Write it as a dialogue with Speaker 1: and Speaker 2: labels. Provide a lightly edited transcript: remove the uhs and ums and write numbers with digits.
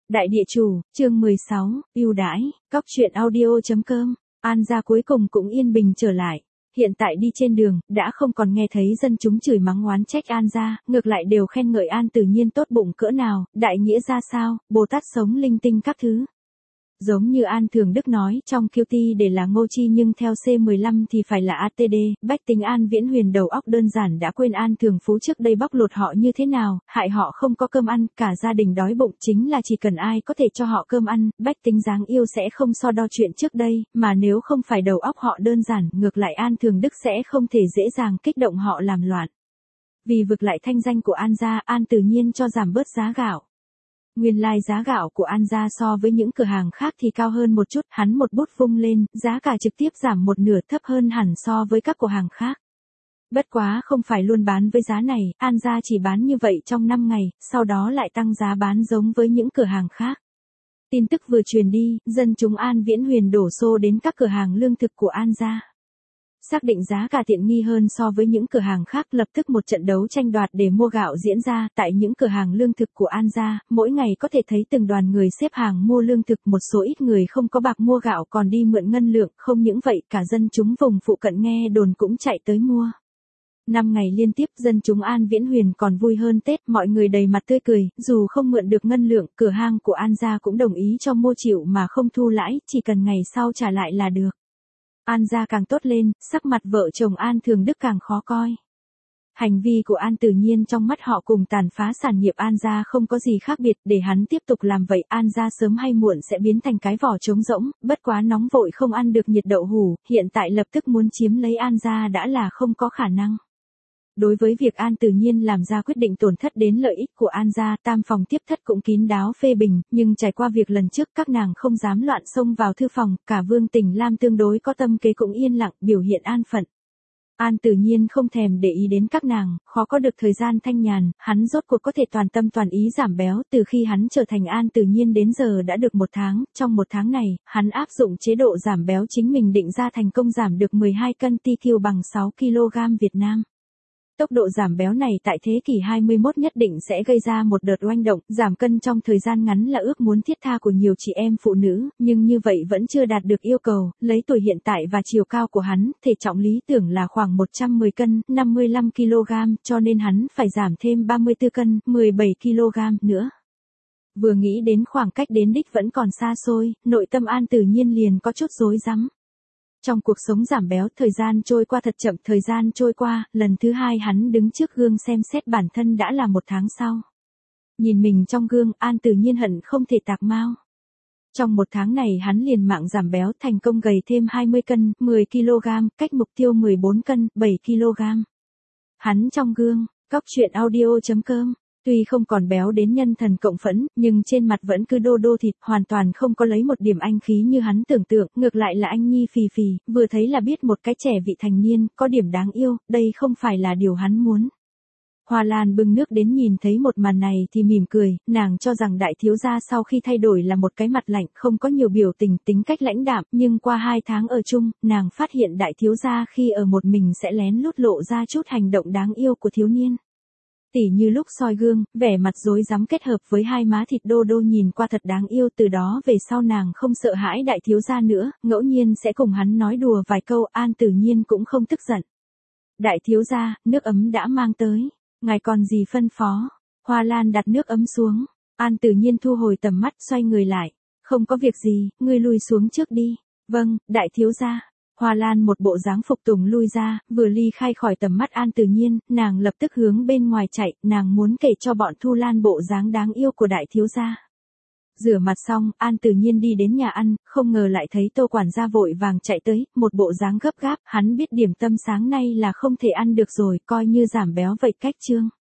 Speaker 1: Đại địa chủ, chương 16, ưu đãi, cóc truyện audio.com, An gia cuối cùng cũng yên bình trở lại. Hiện tại đi trên đường, đã không còn nghe thấy dân chúng chửi mắng oán trách An gia, ngược lại đều khen ngợi An Tử Nhiên tốt bụng cỡ nào, đại nghĩa ra sao, Bồ Tát sống linh tinh các thứ. Giống như An Thường Đức nói, trong QT để là Ngô Chi nhưng theo C15 thì phải là ATD, bách tính An Viễn Huyền đầu óc đơn giản đã quên An Thường Phú trước đây bóc lột họ như thế nào, hại họ không có cơm ăn, cả gia đình đói bụng chính là chỉ cần ai có thể cho họ cơm ăn, bách tính dáng yêu sẽ không so đo chuyện trước đây, mà nếu không phải đầu óc họ đơn giản, ngược lại An Thường Đức sẽ không thể dễ dàng kích động họ làm loạn. Vì vực lại thanh danh của An gia, An Tử Nhiên cho giảm bớt giá gạo. Nguyên lai giá gạo của An gia so với những cửa hàng khác thì cao hơn một chút, hắn một bút vung lên, giá cả trực tiếp giảm một nửa, thấp hơn hẳn so với các cửa hàng khác. Bất quá không phải luôn bán với giá này, An gia chỉ bán như vậy trong 5 ngày, sau đó lại tăng giá bán giống với những cửa hàng khác. Tin tức vừa truyền đi, dân chúng An Viễn Huyền đổ xô đến các cửa hàng lương thực của An gia. Xác định giá cả tiện nghi hơn so với những cửa hàng khác, lập tức một trận đấu tranh đoạt để mua gạo diễn ra. Tại những cửa hàng lương thực của An gia, mỗi ngày có thể thấy từng đoàn người xếp hàng mua lương thực, một số ít người không có bạc mua gạo còn đi mượn ngân lượng, không những vậy cả dân chúng vùng phụ cận nghe đồn cũng chạy tới mua. 5 ngày liên tiếp dân chúng An Viễn Huyền còn vui hơn Tết, mọi người đầy mặt tươi cười, dù không mượn được ngân lượng, cửa hàng của An gia cũng đồng ý cho mua chịu mà không thu lãi, chỉ cần ngày sau trả lại là được. An gia càng tốt lên, sắc mặt vợ chồng An Thường Đức càng khó coi. Hành vi của An Tử Nhiên trong mắt họ cùng tàn phá sản nghiệp An gia không có gì khác biệt, để hắn tiếp tục làm vậy An gia sớm hay muộn sẽ biến thành cái vỏ trống rỗng, bất quá nóng vội không ăn được nhiệt đậu hủ, hiện tại lập tức muốn chiếm lấy An gia đã là không có khả năng. Đối với việc An Tử Nhiên làm ra quyết định tổn thất đến lợi ích của An gia, tam phòng tiếp thất cũng kín đáo phê bình, nhưng trải qua việc lần trước các nàng không dám loạn xông vào thư phòng, cả Vương Tình Lam tương đối có tâm kế cũng yên lặng, biểu hiện an phận. An Tử Nhiên không thèm để ý đến các nàng, khó có được thời gian thanh nhàn, hắn rốt cuộc có thể toàn tâm toàn ý giảm béo, từ khi hắn trở thành An Tử Nhiên đến giờ đã được 1 tháng, trong 1 tháng này, hắn áp dụng chế độ giảm béo chính mình định ra thành công giảm được 12 cân TQ bằng 6 kg Việt Nam. Tốc độ giảm béo này tại thế kỷ 21 nhất định sẽ gây ra một đợt oanh động, giảm cân trong thời gian ngắn là ước muốn thiết tha của nhiều chị em phụ nữ, nhưng như vậy vẫn chưa đạt được yêu cầu, lấy tuổi hiện tại và chiều cao của hắn, thể trọng lý tưởng là khoảng 110 cân, 55 kg, cho nên hắn phải giảm thêm 34 cân, 17 kg nữa. Vừa nghĩ đến khoảng cách đến đích vẫn còn xa xôi, nội tâm An Tử Nhiên liền có chút rối rắm. Trong cuộc sống giảm béo, thời gian trôi qua thật chậm, thời gian trôi qua, lần thứ 2 hắn đứng trước gương xem xét bản thân đã là 1 tháng sau. Nhìn mình trong gương, An Tử Nhiên hận không thể tạc mao. Trong 1 tháng này hắn liền mạng giảm béo thành công gầy thêm 20 cân, 10 kg, cách mục tiêu 14 cân, 7 kg. Hắn trong gương, cóc truyện audio.com. Tuy không còn béo đến nhân thần cộng phẫn, nhưng trên mặt vẫn cứ đô đô thịt, hoàn toàn không có lấy một điểm anh khí như hắn tưởng tượng, ngược lại là anh nhi phì phì, vừa thấy là biết một cái trẻ vị thành niên, có điểm đáng yêu, đây không phải là điều hắn muốn. Hoa Lan bưng nước đến nhìn thấy một màn này thì mỉm cười, nàng cho rằng đại thiếu gia sau khi thay đổi là một cái mặt lạnh, không có nhiều biểu tình, tính cách lãnh đạm, nhưng qua 2 tháng ở chung, nàng phát hiện đại thiếu gia khi ở một mình sẽ lén lút lộ ra chút hành động đáng yêu của thiếu niên. Tỉ như lúc soi gương, vẻ mặt rối rắm kết hợp với 2 má thịt đô đô nhìn qua thật đáng yêu, từ đó về sau nàng không sợ hãi đại thiếu gia nữa, ngẫu nhiên sẽ cùng hắn nói đùa vài câu, An Tử Nhiên cũng không tức giận. Đại thiếu gia, nước ấm đã mang tới, ngài còn gì phân phó? Hoa Lan đặt nước ấm xuống, An Tử Nhiên thu hồi tầm mắt xoay người lại, không có việc gì, ngươi lui xuống trước đi. Vâng, đại thiếu gia. Hoa Lan một bộ dáng phục tùng lui ra, vừa ly khai khỏi tầm mắt An Tử Nhiên, nàng lập tức hướng bên ngoài chạy, nàng muốn kể cho bọn Thu Lan bộ dáng đáng yêu của đại thiếu gia. Rửa mặt xong, An Tử Nhiên đi đến nhà ăn, không ngờ lại thấy Tô quản gia vội vàng chạy tới, một bộ dáng gấp gáp, hắn biết điểm tâm sáng nay là không thể ăn được rồi, coi như giảm béo vậy cách chương.